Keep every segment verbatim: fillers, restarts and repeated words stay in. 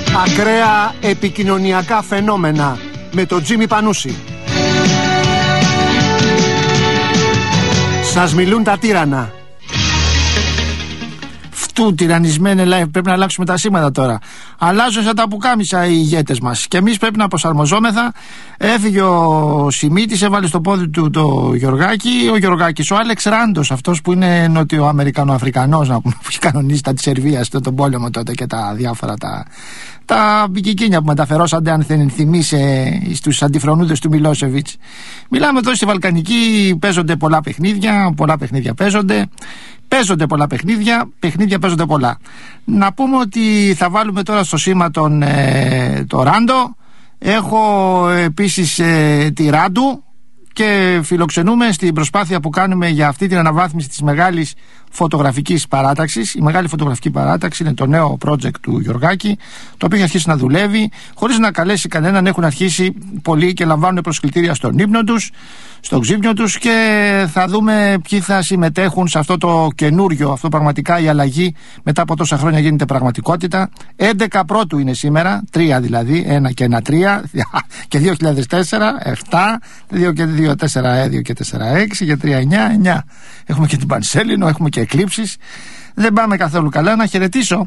Ακραία επικοινωνιακά φαινόμενα με τον Τζίμι Πανούση. Σας μιλούν τα τύρανα. Φτού τυραννισμένε live, πρέπει να αλλάξουμε τα σήματα τώρα. Αλλάζουν σαν τα πουκάμισα οι ηγέτες μας. Και εμείς πρέπει να προσαρμοζόμεθα. Έφυγε ο Σιμίτης, έβαλε στο πόδι του το Γιωργάκη. Ο Γιωργάκης, ο Άλεξ Ράντος, αυτός που είναι νοτιοαμερικανοαφρικανός, να πούμε, που έχει κανονίσει τα της Σερβίας, τον πόλεμο τότε και τα διάφορα τα. Τα μπικικίνια που μεταφερόσανται, αν δεν θυμίσαι, στους αντιφρονούδες του Μιλόσεβιτς. Μιλάμε εδώ στη Βαλκανική, παίζονται πολλά παιχνίδια, πολλά παιχνίδια παίζονται. Παίζονται πολλά παιχνίδια, παιχνίδια παίζονται πολλά. Να πούμε ότι θα βάλουμε τώρα στο σήμα τον ε, το Ράντο. Έχω επίσης ε, τη Ράντου και φιλοξενούμε στην προσπάθεια που κάνουμε για αυτή την αναβάθμιση της μεγάλης φωτογραφικής παράταξης. Η μεγάλη φωτογραφική παράταξη είναι το νέο project του Γιωργάκη, το οποίο έχει αρχίσει να δουλεύει χωρίς να καλέσει κανέναν. Έχουν αρχίσει πολλοί και λαμβάνουν προσκλητήρια στον ύπνο τους, στο ξύπνιο τους, και θα δούμε ποιοι θα συμμετέχουν σε αυτό το καινούριο. Αυτό πραγματικά η αλλαγή μετά από τόσα χρόνια γίνεται πραγματικότητα. έντεκα πρώτου είναι σήμερα, τρία δηλαδή, ένα και ένα τρία, και δύο χιλιάδες τέσσερα, επτά, δύο και δύο τέσσερα, δύο και τέσσερα έξι, και τρία εννιά, εννιά. Έχουμε και την Πανσέλινο, έχουμε και εκλήψεις. Δεν πάμε καθόλου καλά. Να χαιρετήσω,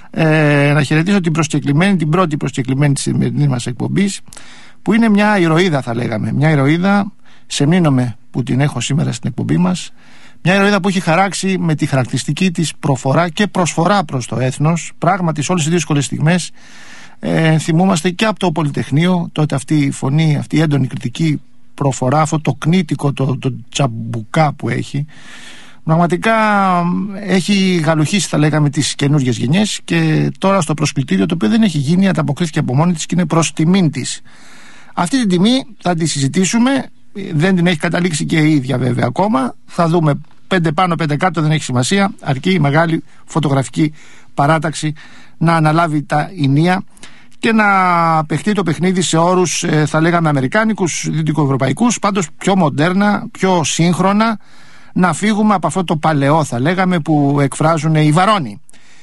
ε, να χαιρετήσω την προσκεκλημένη, την πρώτη προσκεκλημένη της σημερινής μας εκπομπής, που είναι μια ηρωίδα, θα λέγαμε. Μια ηρωίδα, σεμνήνομαι που την έχω σήμερα στην εκπομπή μας. Μια ηρωίδα που έχει χαράξει με τη χαρακτηριστική της προφορά και προσφορά προς το έθνος. Πράγματι, σε όλες τις δύσκολες στιγμές ε, θυμούμαστε και από το Πολυτεχνείο, τότε αυτή η φωνή, αυτή η έντονη κριτική προφορά, αυτό το κνήτικο, το, το τσαμπουκά που έχει. Πραγματικά έχει γαλουχίσει, θα λέγαμε, τις καινούργιες γενιές, και τώρα στο προσκλητήριο, το οποίο δεν έχει γίνει, ανταποκρίθηκε από μόνη της και είναι προς τιμήν της. Αυτή την τιμή θα τη συζητήσουμε. Δεν την έχει καταλήξει και η ίδια βέβαια ακόμα. Θα δούμε πέντε πάνω, πέντε κάτω, δεν έχει σημασία. Αρκεί η μεγάλη φωτογραφική παράταξη να αναλάβει τα ηνία και να παιχτεί το παιχνίδι σε όρους, θα λέγαμε, αμερικάνικους, δυτικοευρωπαϊκούς, πάντως πιο μοντέρνα, πιο σύγχρονα. Να φύγουμε από αυτό το παλαιό, θα λέγαμε, που εκφράζουν οι Βαρώνοι.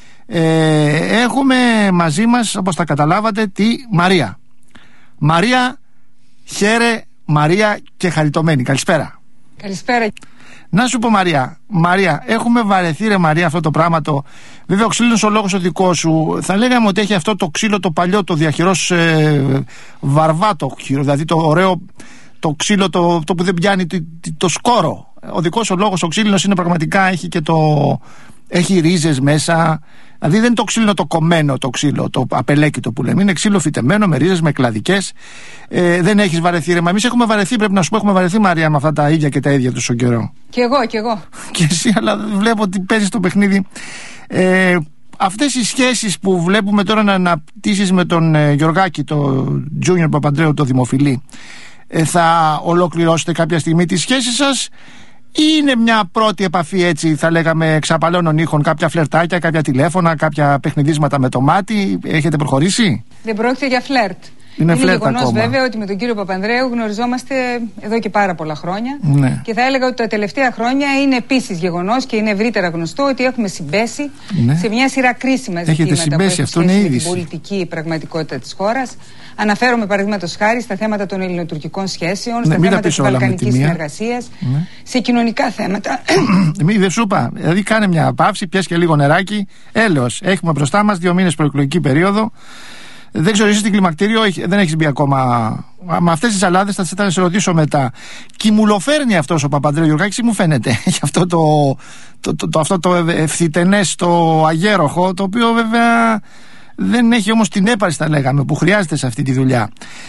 Ε, έχουμε μαζί μας, όπως τα καταλάβατε, τη Μαρία. Μαρία, χαίρε, Μαρία και χαριτωμένη. Καλησπέρα. Καλησπέρα. Να σου πω, Μαρία, Μαρία, έχουμε βαρεθεί, ρε Μαρία, αυτό το πράγμα το. Βέβαια, ο ξύλινος ο λόγος ο δικός σου, θα λέγαμε ότι έχει αυτό το ξύλο το παλιό, το διαχειρός ε, βαρβάτο ξύλο, δηλαδή το ωραίο, το ξύλο το, το που δεν πιάνει το, το σκόρο. Ο δικός ο λόγος ο ξύλινος είναι πραγματικά, έχει και το. Έχει ρίζες μέσα. Δηλαδή δεν είναι το ξύλο το κομμένο, το ξύλο, το απελέκητο που λέμε. Είναι ξύλο φυτεμένο με ρίζες, με κλαδικές. Ε, δεν έχεις βαρεθεί, ρε? Μα εμείς έχουμε βαρεθεί, πρέπει να σου πω, έχουμε βαρεθεί, Μαρία, με αυτά τα ίδια και τα ίδια τόσο καιρό. Κι εγώ, κι εγώ. Και εσύ, αλλά βλέπω ότι παίζεις το παιχνίδι. Ε, αυτές οι σχέσεις που βλέπουμε τώρα να αναπτύσσεις με τον ε, Γιωργάκη, το Junior Παπαντρέου, το δημοφιλή, ε, θα ολοκληρώσετε κάποια στιγμή τις σχέσεις σας? Ή είναι μια πρώτη επαφή, έτσι θα λέγαμε, εξαπαλώνων ήχων, κάποια φλερτάκια, κάποια τηλέφωνα, κάποια παιχνιδίσματα με το μάτι? Έχετε προχωρήσει? Δεν πρόκειται για φλερτ. Είναι, είναι γεγονός βέβαια ότι με τον κύριο Παπανδρέου γνωριζόμαστε εδώ και πάρα πολλά χρόνια. Ναι. Και θα έλεγα ότι τα τελευταία χρόνια είναι επίσης γεγονός και είναι ευρύτερα γνωστό ότι έχουμε συμπέσει, ναι, σε μια σειρά κρίσιμα ζητήματα που έχουν σχέση με την πολιτική πραγματικότητα της χώρας. Αναφέρομαι παραδείγματος χάρη στα θέματα των ελληνοτουρκικών σχέσεων, ναι, στα θέματα της βαλκανικής συνεργασίας, ναι, σε κοινωνικά θέματα. Μη δεν σου είπα, δηλαδή κάνε μια παύση, πιες και λίγο νεράκι, έλεος. Έχουμε μπροστά μας δύο μήνες προεκλογική περίοδο. Δεν ξέρω, εσύ στην κλιμακτήριο δεν έχεις μπει ακόμα. Με αυτές τις αλάδες θα θα σε ρωτήσω μετά. Κιμουλοφέρνει αυτός ο Παπαντρέου Γιωργάκης, μου φαίνεται. αυτό το, το, το, το, αυτό το ευθυτενές, το αγέροχο, το οποίο βέβαια δεν έχει όμως την έπαρση, θα λέγαμε, που χρειάζεται σε αυτή τη δουλειά.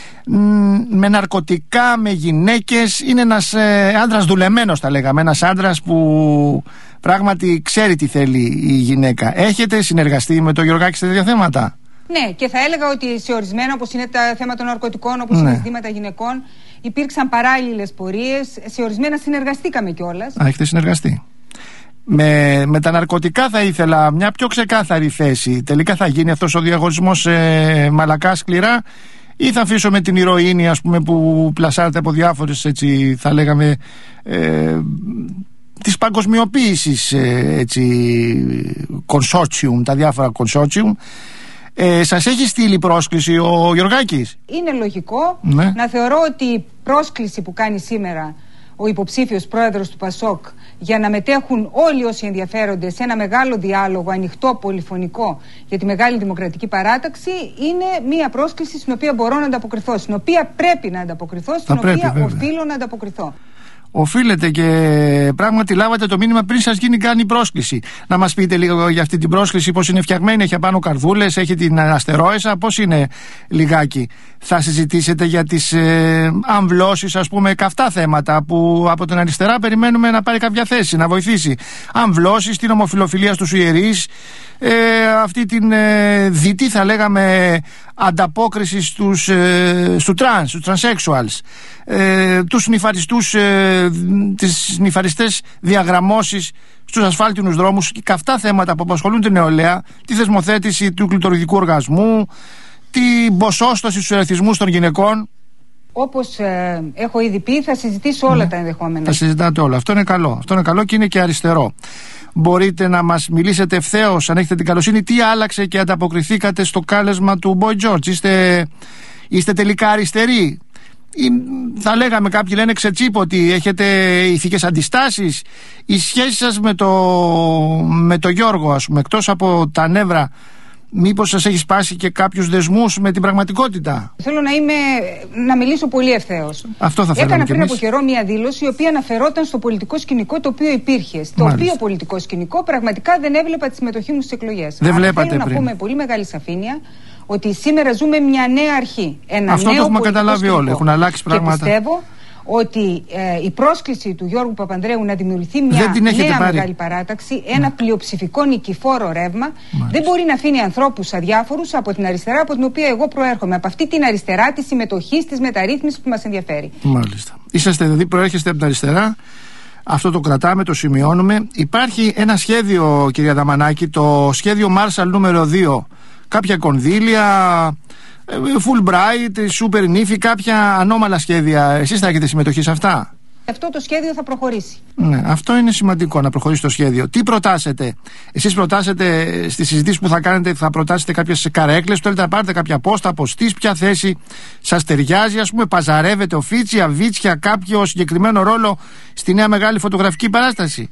Με ναρκωτικά, με γυναίκες, είναι ένας ε, άντρας δουλεμένος, θα λέγαμε. Ένας άντρας που πράγματι ξέρει τι θέλει η γυναίκα. Έχετε συνεργαστεί με τον Γιωργάκη σε τέτοια θέματα? Ναι, και θα έλεγα ότι σε ορισμένα, όπως είναι τα θέματα των ναρκωτικών, όπως, ναι, είναι ζητήματα γυναικών, υπήρξαν παράλληλες πορείες. Σε ορισμένα συνεργαστήκαμε κιόλας. Α, έχετε συνεργαστεί. Με, με τα ναρκωτικά θα ήθελα μια πιο ξεκάθαρη θέση. Τελικά θα γίνει αυτός ο διαγωνισμός ε, μαλακά σκληρά, ή θα αφήσω με την ηρωίνη, ας πούμε, που πλασάρεται από διάφορες, έτσι θα λέγαμε, ε, της παγκοσμιοποίησης, ε, έτσι, consortium, τα διάφορα consortium. Ε, σας έχει στείλει πρόσκληση ο Γιωργάκης? Είναι λογικό ναι. να θεωρώ ότι η πρόσκληση που κάνει σήμερα ο υποψήφιος πρόεδρος του ΠΑΣΟΚ για να μετέχουν όλοι όσοι ενδιαφέρονται σε ένα μεγάλο διάλογο ανοιχτό, πολυφωνικό για τη μεγάλη δημοκρατική παράταξη είναι μια πρόσκληση στην οποία μπορώ να ανταποκριθώ, στην οποία πρέπει να ανταποκριθώ, στην πρέπει, οποία βέβαια. οφείλω να ανταποκριθώ. Οφείλετε και πράγματι λάβατε το μήνυμα πριν σας γίνει καν η πρόσκληση. Να μας πείτε λίγο για αυτή την πρόσκληση, πώς είναι φτιαγμένη, έχει απάνω καρδούλες, έχει την αστερόεσα, πώς είναι λιγάκι? Θα συζητήσετε για τις ε, αμβλώσεις, ας πούμε, καυτά θέματα που από την αριστερά περιμένουμε να πάρει κάποια θέση, να βοηθήσει. Αμβλώσεις, την ομοφυλοφιλία στους ιερείς, ε, αυτή την ε, δυτή θα λέγαμε ανταπόκριση στους, ε, στου τρανς, στους τρανσέξουαλς, ε, τους νυφαριστούς, ε, τις νυφαριστές διαγραμμώσεις στους ασφάλτινους δρόμους και αυτά θέματα που απασχολούν την νεολαία, τη θεσμοθέτηση του κλειτοριδικού οργασμού, την ποσόστοση στους ερεθισμούς των γυναικών. Όπως ε, έχω ήδη πει, θα συζητήσω όλα mm. τα ενδεχόμενα. Θα συζητάτε όλα. Αυτό είναι καλό. Αυτό είναι καλό και είναι και αριστερό. Μπορείτε να μας μιλήσετε ευθέως, αν έχετε την καλοσύνη, τι άλλαξε και ανταποκριθήκατε στο κάλεσμα του Boy George? Είστε, είστε τελικά αριστεροί? Ή, θα λέγαμε, κάποιοι λένε ξετσίποτοι, έχετε ηθικές αντιστάσεις? Η σχέση σας με το, με το Γιώργο, ας πούμε, εκτός από τα νεύρα, μήπως σας έχει σπάσει και κάποιους δεσμούς με την πραγματικότητα? Θέλω να, είμαι, να μιλήσω πολύ ευθέως. Αυτό θα θέλαμε. Έκανα πριν εμείς. από καιρό μια δήλωση η οποία αναφερόταν στο πολιτικό σκηνικό το οποίο υπήρχε. Στο Μάλιστα. οποίο πολιτικό σκηνικό πραγματικά δεν έβλεπα τη συμμετοχή μου στις εκλογές. Δεν βλέπατε θέλω πριν. να πω με πολύ μεγάλη σαφήνεια ότι σήμερα ζούμε μια νέα αρχή. Ένα Αυτό νέο το έχουμε καταλάβει σκηνικό. όλοι. Έχουν αλλάξει πράγματα. Και πιστεύω ότι ε, η πρόσκληση του Γιώργου Παπανδρέου να δημιουργηθεί μια νέα πάρει. μεγάλη παράταξη, ένα ναι. πλειοψηφικό νικηφόρο ρεύμα, Μάλιστα. δεν μπορεί να αφήνει ανθρώπους αδιάφορους από την αριστερά από την οποία εγώ προέρχομαι. Από αυτή την αριστερά της συμμετοχής, της μεταρρύθμισης που μας ενδιαφέρει. Μάλιστα. Είσαστε δηλαδή, προέρχεστε από την αριστερά. Αυτό το κρατάμε, το σημειώνουμε. Υπάρχει ένα σχέδιο, κυρία Δαμανάκη, το σχέδιο Marshall νούμερο δύο. Κάποια κονδύλια, Fulbright, Super Nifty, κάποια ανώμαλα σχέδια. Εσείς θα έχετε συμμετοχή σε αυτά? Αυτό το σχέδιο θα προχωρήσει. Ναι, αυτό είναι σημαντικό, να προχωρήσει το σχέδιο. Τι προτάσετε? Εσείς προτάσετε στις συζητήσεις που θα κάνετε, θα προτάσετε κάποιες καρέκλες, θέλετε να πάρετε κάποια πόστα, ποστής, ποια θέση σας ταιριάζει, ας πούμε, παζαρεύετε οφίτσια, βίτσια, κάποιο συγκεκριμένο ρόλο στη νέα μεγάλη φωτογραφική παράσταση?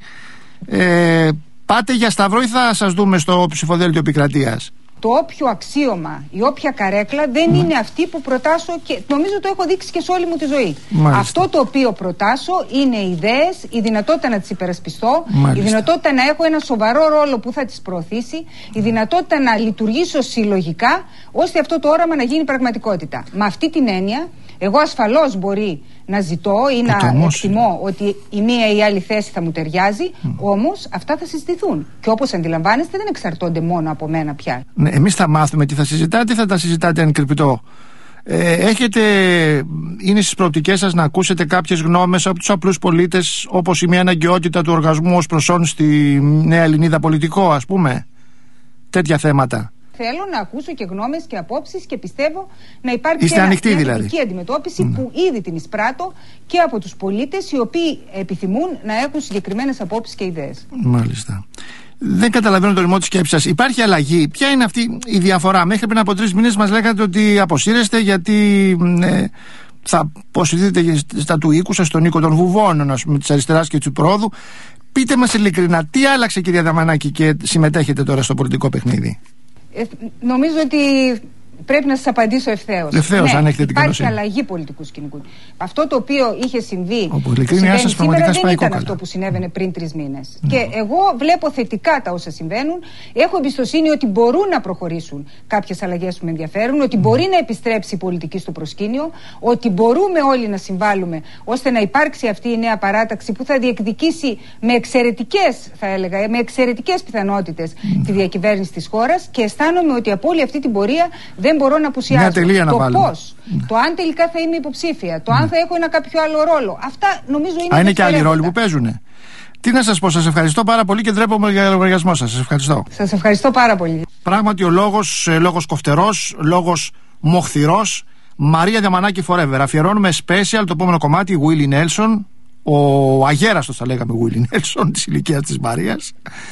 Ε, πάτε για σταυρό ή θα σας δούμε στο ψηφοδέλτιο επικρατείας? Το όποιο αξίωμα, η όποια καρέκλα δεν mm. είναι αυτή που προτάσω και νομίζω το έχω δείξει και σε όλη μου τη ζωή. Μάλιστα. Αυτό το οποίο προτάσω είναι οι ιδέες, η δυνατότητα να τις υπερασπιστώ, Μάλιστα. η δυνατότητα να έχω ένα σοβαρό ρόλο που θα τις προωθήσει, η δυνατότητα να λειτουργήσω συλλογικά ώστε αυτό το όραμα να γίνει πραγματικότητα. Με αυτή την έννοια, εγώ ασφαλώς μπορεί να ζητώ ή να όμως... εκτιμώ ότι η μία ή η άλλη θέση θα μου ταιριάζει, mm. όμως αυτά θα συζητηθούν. Και όπως αντιλαμβάνεστε, δεν εξαρτώνται μόνο από μένα πια. Ναι, εμείς θα μάθουμε τι θα συζητάτε ή θα τα συζητάτε εν κρυπτό? Ε, έχετε, είναι στις προοπτικές σας να ακούσετε κάποιες γνώμες από τους απλούς πολίτες, όπως η μια αναγκαιότητα του οργασμού ως προσόν στη Νέα Ελληνίδα πολιτικό, ας πούμε? Τέτοια θέματα. Θέλω να ακούσω και γνώμες και απόψεις και πιστεύω να υπάρχει Είστε μια ανοιχτή, δηλαδή. δηλαδή. αντιμετώπιση mm. που ήδη την εισπράττω και από τους πολίτες οι οποίοι επιθυμούν να έχουν συγκεκριμένες απόψεις και ιδέες. Μάλιστα. Δεν καταλαβαίνω το ρημό της σκέψης σας. Υπάρχει αλλαγή? Ποια είναι αυτή η διαφορά? Μέχρι πριν από τρεις μήνες μας λέγατε ότι αποσύρεστε γιατί ε, θα αποσυρθείτε στα του οίκου σας, στον οίκο των βουβών, ας πούμε, της αριστεράς και του πρόδου. Πείτε μας ειλικρινά, τι άλλαξε, κυρία Δαμανάκη, και συμμετέχετε τώρα στο πολιτικό παιχνίδι? Ε, νομίζω ότι πρέπει να σας απαντήσω ευθέως. Ευθέως, ναι, αν έχετε την υπάρχει καλοσύνη. αλλαγή πολιτικού σκηνικού. Αυτό το οποίο είχε συμβεί που συμβαίνει σήμερα δεν ήταν κόκαλα. Αυτό που συνέβαινε πριν τρεις μήνες. Mm. Και εγώ βλέπω θετικά τα όσα συμβαίνουν. Έχω εμπιστοσύνη ότι μπορούν να προχωρήσουν κάποιες αλλαγές που με ενδιαφέρουν, ότι mm. μπορεί να επιστρέψει η πολιτική στο προσκήνιο, ότι μπορούμε όλοι να συμβάλλουμε ώστε να υπάρξει αυτή η νέα παράταξη που θα διεκδικήσει με εξαιρετικές, θα έλεγα, με εξαιρετικές πιθανότητες mm. τη διακυβέρνηση της χώρας, και αισθάνομαι ότι από όλη αυτή την πορεία δεν μπορώ να απουσιάσω. Το πώς, mm. το αν τελικά θα είμαι υποψήφια, το mm. αν θα έχω ένα κάποιο άλλο ρόλο. Αυτά νομίζω είναι. Α, είναι και άλλοι ρόλοι που παίζουν. Τι να σας πω, σας ευχαριστώ πάρα πολύ και ντρέπομαι για λογαριασμό σας. Σας ευχαριστώ. Σας ευχαριστώ πάρα πολύ. Πράγματι ο λόγος, λόγος κοφτερός, λόγος μοχθηρός. Μαρία Δαμανάκη Forever. Αφιερώνουμε special το επόμενο κομμάτι, Willie Nelson, ο αγέραστος θα λέγαμε Willie Nelson της ηλικίας της Μαρίας.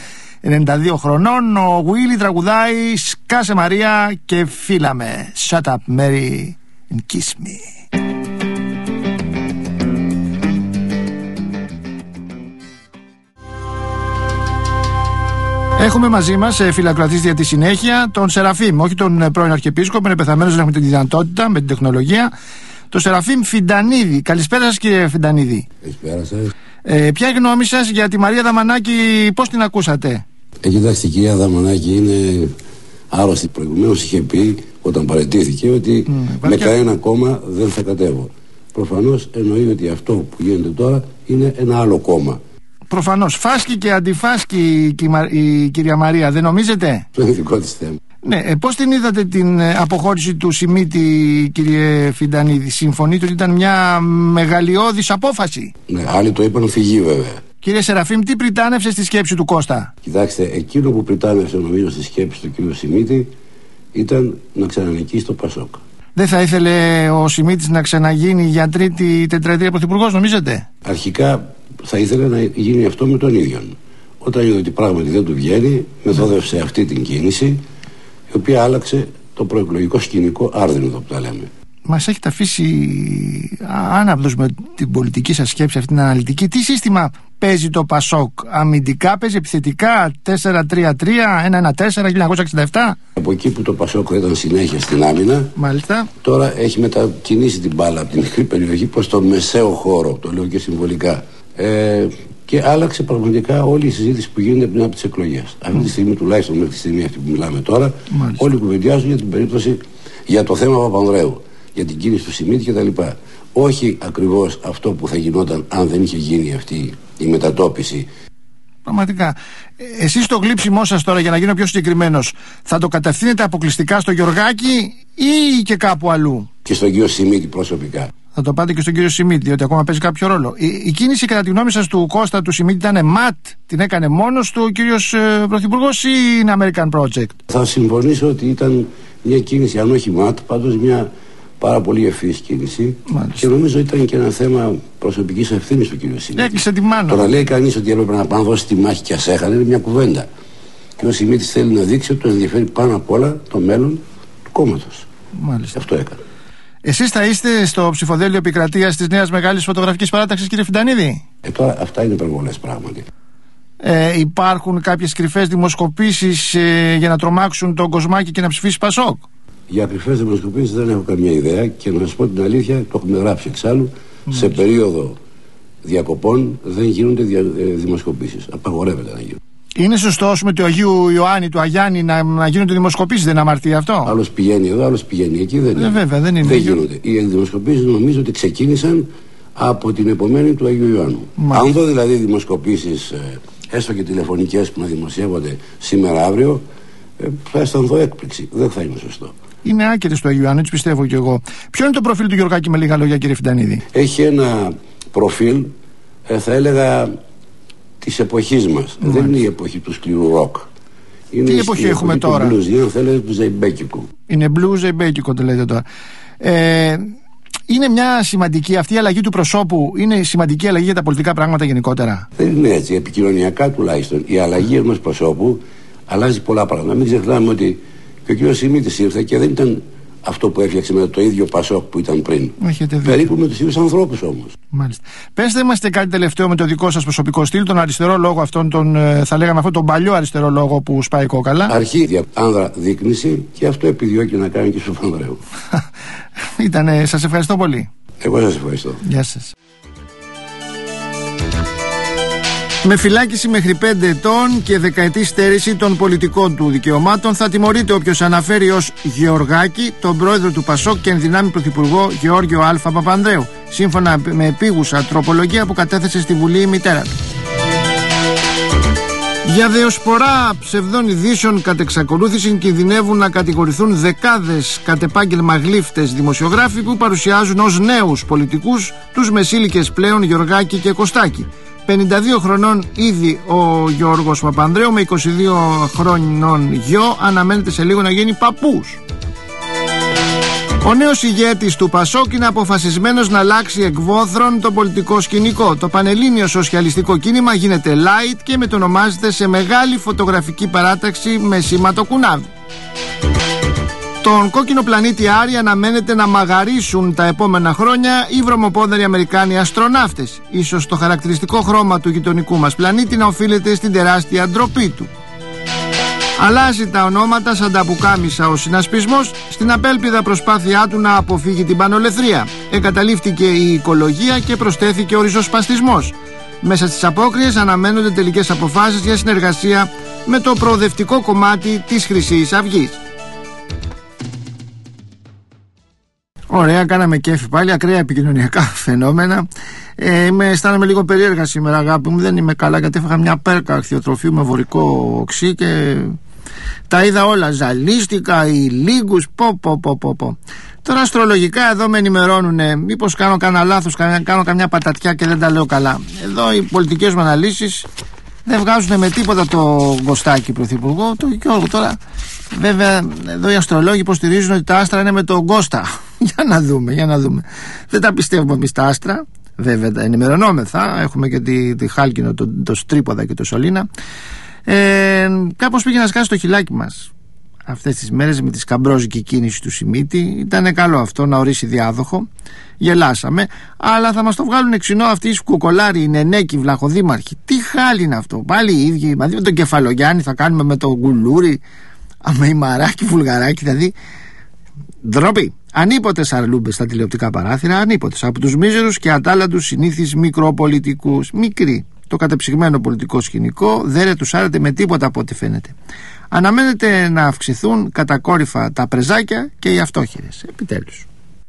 ενενήντα δύο χρονών. Ο Willy τραγουδάει «Σκάσε Μαρία και φύλαμε». Shut up Mary and kiss me. Έχουμε μαζί μας, φιλακροατής για τη συνέχεια, τον Σεραφείμ, όχι τον πρώην Αρχιεπίσκοπο, είναι πεθαμένος, δεν έχουμε τη δυνατότητα με την τεχνολογία. Τον Σεραφείμ Φιντανίδη. Καλησπέρα σας, κύριε Φιντανίδη. Καλησπέρα σας. Ε, ποια είναι η γνώμη σας για τη Μαρία Δαμανάκη, πώς την ακούσατε? Ε, κοιτάξτε, η κυρία Δαμανάκη είναι άρρωστη. Προηγουμένως είχε πει, όταν παραιτήθηκε, ότι mm, με και... κανένα κόμμα δεν θα κατέβω. Προφανώς εννοεί ότι αυτό που γίνεται τώρα είναι ένα άλλο κόμμα. Προφανώς. Φάσκει και αντιφάσκει η, η κυρία Μαρία, δεν νομίζετε? Το είναι δικό της θέμα. Ναι, ε, πώς την είδατε την αποχώρηση του Σιμίτη, κύριε Φιντανίδη? Συμφωνείτε ότι ήταν μια μεγαλειώδης απόφαση? Ναι, άλλοι το είπαν φυγή βέβαια. Κύριε Σεραφείμ, τι πριτάνευσε στη σκέψη του Κώστα? Κοιτάξτε, εκείνο που πριτάνευσε νομίζω στη σκέψη του κύριου Σιμίτη ήταν να ξανανικήσει το Πασόκ. Δεν θα ήθελε ο Σιμίτης να ξαναγίνει για τρίτη τετραετία πρωθυπουργός, νομίζετε? Αρχικά θα ήθελε να γίνει αυτό με τον ίδιο. Όταν είδε ότι πράγματι δεν του βγαίνει, μεθόδευσε αυτή την κίνηση, η οποία άλλαξε το προεκλογικό σκηνικό άρδινο, που τα λέμε. Μας έχετε αφήσει άναυδος με την πολιτική σας σκέψη, αυτή την αναλυτική. Τι σύστημα παίζει το Πασόκ? Αμυντικά παίζει, επιθετικά, τέσσερα τρία τρία, ένα ένα τέσσερα, χίλια εννιακόσια εξήντα επτά? Από εκεί που το Πασόκ ήταν συνέχεια στην άμυνα, μάλιστα, τώρα έχει μετακινήσει την μπάλα από την μικρή περιοχή προς το μεσαίο χώρο, το λέω και συμβολικά. Ε, και άλλαξε πραγματικά όλη η συζήτηση που γίνεται πριν από τις εκλογές. Αυτή τη στιγμή, τουλάχιστον μέχρι τη στιγμή αυτή που μιλάμε τώρα, μάλιστα, όλοι κουβεντιάζουν για την περίπτωση, για το θέμα Παπανδρέου, για την κίνηση του Σιμίτη κτλ. Όχι ακριβώς αυτό που θα γινόταν αν δεν είχε γίνει αυτή η μετατόπιση. Πραγματικά. Εσείς το γλύψιμό σας τώρα, για να γίνω πιο συγκεκριμένος, θα το κατευθύνετε αποκλειστικά στο Γιωργάκη ή και κάπου αλλού? Και στον κύριο Σιμίτη προσωπικά. Θα το πάτε και στον κύριο Σιμίτη, διότι ακόμα παίζει κάποιο ρόλο. Η, η κίνηση, κατά τη γνώμη σας, του Κώστα του Σιμίτη ήταν ματ? Την έκανε μόνος του ο κύριος ε, Πρωθυπουργός ή είναι American Project? Θα συμφωνήσω ότι ήταν μια κίνηση, αν όχι ματ, πάντως μια πάρα πολύ ευθύς κίνηση. Μάλιστα. Και νομίζω ήταν και ένα θέμα προσωπικής ευθύνης του κύριου Σιμίτη. Έκλεισε τη μάνα. Τώρα λέει κανείς ότι έπρεπε να πάνε δώσει τη μάχη και ας έχανε, είναι μια κουβέντα. Και ο Σιμίτης θέλει να δείξει ότι τον ενδιαφέρει πάνω απ' όλα το μέλλον του κόμματος. Μάλιστα. Αυτό έκανε. Εσείς θα είστε στο ψηφοδέλτιο επικρατείας της νέας μεγάλης φωτογραφικής παράταξης, κύριε Φιντανίδη? Ε, τώρα αυτά είναι υπερβολές πράγματι. Ε, υπάρχουν κάποιες κρυφές δημοσκοπήσεις ε, για να τρομάξουν τον Κοσμάκη και να ψηφίσει Πασόκ? Για κρυφές δημοσκοπήσεις δεν έχω καμία ιδέα και να σας πω την αλήθεια, το έχουμε γράψει εξάλλου, mm. σε περίοδο διακοπών δεν γίνονται δια, ε, δημοσκοπήσεις. Απαγορεύεται να γίνουν. Είναι σωστό με του Αγίου Ιωάννη, του Αγιάννη, να, να γίνονται δημοσκοπήσεις? Δεν αμαρτεί αυτό? Άλλος πηγαίνει εδώ, άλλος πηγαίνει εκεί. Δεν, ε, βέβαια, δεν, είναι. δεν γίνονται. Οι δημοσκοπήσεις νομίζω ότι ξεκίνησαν από την επομένη του Αγίου Ιωάννου. Μάλιστα. Αν δω δηλαδή δημοσκοπήσεις, ε, έστω και τηλεφωνικές, που να δημοσιεύονται σήμερα αύριο, ε, θα αισθανθώ έκπληξη. Δεν θα είναι σωστό. Είναι άκυρες του Αγίου Ιωάννου, έτσι πιστεύω κι εγώ. Ποιο είναι το προφίλ του Γιωργάκη, με λίγα λόγια, κύριε Φιντανίδη? Έχει ένα προφίλ, ε, θα έλεγα, της εποχής μας. Mm. Δεν είναι η εποχή του σκληρού ροκ. Είναι τι εποχή έχουμε τώρα? Του blues, αν θέλετε, του ζεϊμπέκικου. Είναι blues ζεϊμπέκικο, το λέτε τώρα. Ε, είναι μια σημαντική αυτή η αλλαγή του προσώπου, είναι σημαντική αλλαγή για τα πολιτικά πράγματα γενικότερα? Δεν είναι έτσι, επικοινωνιακά τουλάχιστον. Η αλλαγή ενός προσώπου αλλάζει πολλά πράγματα. Μην ξεχνάμε ότι και ο κ. Σιμίτης ήρθε και δεν ήταν αυτό που έφτιαξε με το ίδιο Πασόκ που ήταν πριν. Περίπου με τους ίδιους ανθρώπους όμως. Μάλιστα. Πέστε μας κάτι τελευταίο με το δικό σας προσωπικό στυλ, τον αριστερό λόγο, αυτόν τον, θα λέγαμε αυτόν τον παλιό αριστερό λόγο που σπάει κόκαλα. Αρχίδια, άνδρα δείκνηση, και αυτό επιδιώκει να κάνει και στο Παπανδρέου. Ήτανε, σας ευχαριστώ πολύ. Εγώ σας ευχαριστώ. Γεια σας. Με φυλάκιση μέχρι πέντε ετών και δεκαετή στέρηση των πολιτικών του δικαιωμάτων θα τιμωρείται όποιος αναφέρει ως Γεωργάκη τον πρόεδρο του Πασόκ και ενδυνάμει πρωθυπουργό Γεώργιο Α. Παπανδρέου, σύμφωνα με επίγουσα τροπολογία που κατέθεσε στη Βουλή η μητέρα του. Για δεοσπορά ψευδών ειδήσεων κατ' εξακολούθηση κινδυνεύουν να κατηγορηθούν δεκάδες κατ' επάγγελμα γλύφτες δημοσιογράφοι που παρουσιάζουν ως νέους πολιτικούς τους μεσήλικες πλέον Γεωργάκη και Κωστάκη. πενήντα δύο χρονών ήδη ο Γιώργος Παπανδρέου, με είκοσι δύο χρονών γιο, αναμένεται σε λίγο να γίνει παππούς. Ο νέος ηγέτης του Πασόκ είναι αποφασισμένος να αλλάξει εκβόθρων το πολιτικό σκηνικό. Το πανελλήνιο σοσιαλιστικό κίνημα γίνεται light και μετονομάζεται σε μεγάλη φωτογραφική παράταξη με σήμα το κουνάβι. Τον κόκκινο πλανήτη Άρη αναμένεται να μαγαρίσουν τα επόμενα χρόνια οι βρωμοπόδεροι Αμερικάνοι αστροναύτες. Ίσως το χαρακτηριστικό χρώμα του γειτονικού μας πλανήτη να οφείλεται στην τεράστια ντροπή του. Αλλάζει τα ονόματα σαν τα πουκάμισα ο συνασπισμός στην απέλπιδα προσπάθειά του να αποφύγει την πανολεθρία. Εγκαταλείφθηκε η οικολογία και προσθέθηκε ο ριζοσπαστισμός. Μέσα στις απόκριες αναμένονται τελικές αποφάσεις για συνεργασία με το προοδευτικό κομμάτι της Χρυσής Αυγής. Ωραία, κάναμε κέφι πάλι, ακραία επικοινωνιακά φαινόμενα. Ε, είμαι, αισθάνομαι λίγο περίεργα σήμερα, αγάπη μου. Δεν είμαι καλά γιατί έφαγα μια πέρκα αχθιοτροφίου με βορικό οξύ και τα είδα όλα. Ζαλίστηκα, οι λίγκους, πω πω πω πω πω. Τώρα αστρολογικά εδώ με ενημερώνουν. Μήπως κάνω κανένα λάθος, κάνω καμιά πατατιά και δεν τα λέω καλά. Εδώ οι πολιτικές μου αναλύσεις δεν βγάζουν με τίποτα το Γκοστάκη πρωθυπουργό, το Γιώργο. Τώρα βέβαια εδώ οι αστρολόγοι υποστηρίζουν ότι τα άστρα είναι με τον Κώστα. Για να δούμε, για να δούμε. Δεν τα πιστεύουμε εμείς τα άστρα. Βέβαια τα ενημερωνόμεθα. Έχουμε και τη, τη Χάλκινο, το, το Στρίποδα και το Σωλήνα. ε, Κάπως πήγε να σκάσει το χιλάκι μας αυτές τις μέρες με τη σκαμπρόζικη κίνηση του Σιμίτη. Ήταν καλό αυτό να ορίσει διάδοχο. Γελάσαμε. Αλλά θα μας το βγάλουν εξινό αυτοί οι σκουκολάροι, οι νενέκοι, βλαχοδήμαρχοι. Τι χάλι είναι αυτό. Πάλι οι ίδιοι. Δηλαδή με τον Κεφαλογιάννη θα κάνουμε με τον Γκουλούρι, με η Μαράκι, Βουλγαράκι. Δηλαδή ντροπή. Ανίποτες αρλούμπες στα τηλεοπτικά παράθυρα, ανίποτες από τους μίζερους και ατάλλαντους συνήθεις μικροπολιτικούς. Μικροί. Το κατεψυγμένο πολιτικό σκηνικό δεν ρετουσάρεται με τίποτα από ό,τι φαίνεται. Αναμένεται να αυξηθούν κατακόρυφα τα πρεζάκια και οι αυτόχειρες. Επιτέλους.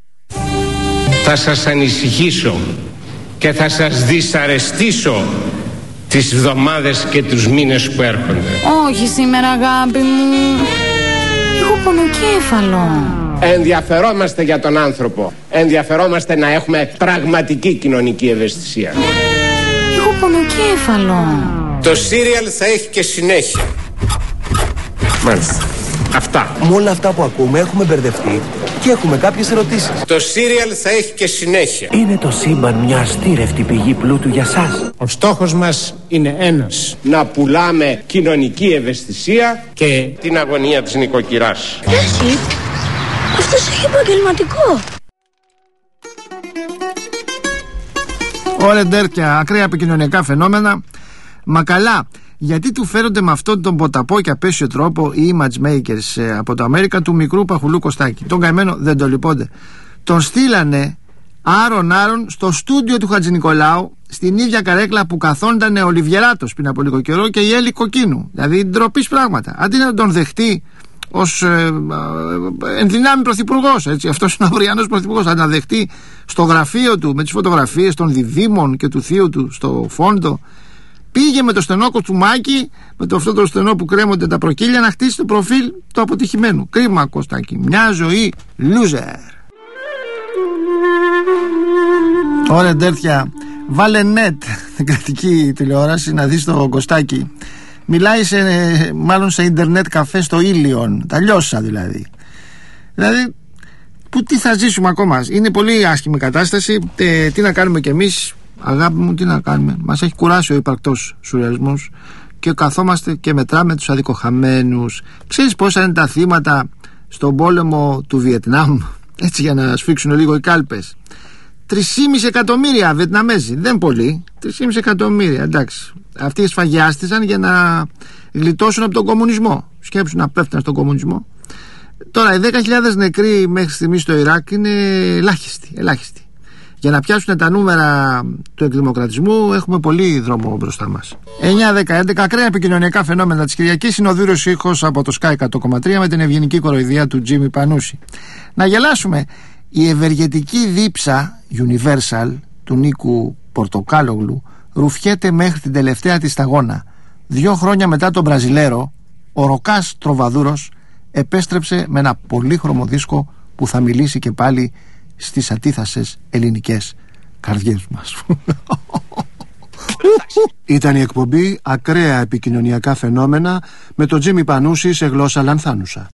Θα σας ανησυχήσω και θα σας δυσαρεστήσω τις εβδομάδες και τους μήνες που έρχονται. Όχι σήμερα, αγάπη μου. Έχω πονοκέφαλο. Ενδιαφερόμαστε για τον άνθρωπο. Ενδιαφερόμαστε να έχουμε πραγματική κοινωνική ευαισθησία. Έχω πονοκέφαλο. Το σύριαλ θα έχει και συνέχεια. Μάλιστα. Αυτά. Με όλα αυτά που ακούμε έχουμε μπερδευτεί και έχουμε κάποιες ερωτήσεις. Το σύριαλ θα έχει και συνέχεια. Είναι το σύμπαν μια αστήρευτη πηγή πλούτου για σας? Ο στόχος μας είναι ένας. Να πουλάμε κοινωνική ευαισθησία και την αγωνία της νοικοκυράς. Εσύ, αυτός έχει επαγγελματικό. Ωραία ντέρκια, ακραία επικοινωνιακά φαινόμενα. Μα καλά, γιατί του φέρονται με αυτόν τον ποταπό και απέσιο τρόπο οι image makers ε, από το Αμέρικα του μικρού Παχουλού Κωστάκη? Τον καημένο δεν το λυπώνται. Τον στείλανε άρον άρον στο στούντιο του Χατζηνικολάου, στην ίδια καρέκλα που καθόντανε ο Λιβιεράτος πριν από λίγο καιρό και η Έλλη Κοκκίνου. Δηλαδή ντροπής πράγματα. Αντί να τον δεχτεί ως ε, ε, ενδυνάμει πρωθυπουργός, έτσι, αυτός είναι ο αυριανός πρωθυπουργός, να δεχτεί στο γραφείο του με τις φωτογραφίες των διδήμων και του θείου του στο φόντο, πήγε με το στενό κοτσουμάκι, με το αυτό το στενό που κρέμονται τα προκύλια, να χτίσει το προφίλ του αποτυχημένου. Κρίμα, Κωστάκη, μια ζωή loser. Ωραία ντέρθια, βάλε net την κρατική τηλεόραση να δεις το Κωστάκη. Μιλάει σε, μάλλον σε ίντερνετ καφέ στο Ήλιον. Τα λιώσα δηλαδή. Δηλαδή, που τι θα ζήσουμε ακόμα? Είναι πολύ άσχημη κατάσταση. ε, Τι να κάνουμε κι εμείς, αγάπη μου, τι να κάνουμε? Μας έχει κουράσει ο υπαρκτός σουρεαλισμός και καθόμαστε και μετράμε τους αδικοχαμένους. Ξέρεις πόσα είναι τα θύματα στον πόλεμο του Βιετνάμ? Έτσι, για να σφίξουν λίγο οι κάλπες. Τρεις εκατομμύρια Βιετναμέζοι. Δεν πολύ. Τρεις εκατομμύρια, εντάξει. Αυτοί σφαγιάστησαν για να γλιτώσουν από τον κομμουνισμό. Σκέψουν να πέφτουν στον κομμουνισμό. Τώρα οι δέκα χιλιάδες νεκροί μέχρι στιγμή στο Ιράκ είναι ελάχιστοι, ελάχιστοι. Για να πιάσουν τα νούμερα του εκδημοκρατισμού έχουμε πολύ δρόμο μπροστά μας. εννιά δέκα έντεκα ακραία επικοινωνιακά φαινόμενα της Κυριακής. Είναι ο Δούρος ήχος από το Sky εκατό κόμμα τρία με την ευγενική κοροϊδία του Τζίμι Πανούση. Να γελάσουμε. Η ευεργετική δίψα Universal του Νίκου Πορτοκάλογλου ρουφιέται μέχρι την τελευταία της σταγόνα. Δύο χρόνια μετά τον Μπραζιλέρο, ο Ροκάς Τροβαδούρος επέστρεψε με ένα πολύχρωμο δίσκο που θα μιλήσει και πάλι στις ατίθασες ελληνικές καρδιές μας. Ήταν η εκπομπή Ακραία επικοινωνιακά φαινόμενα με τον Τζίμι Πανούση σε γλώσσα λανθάνουσα.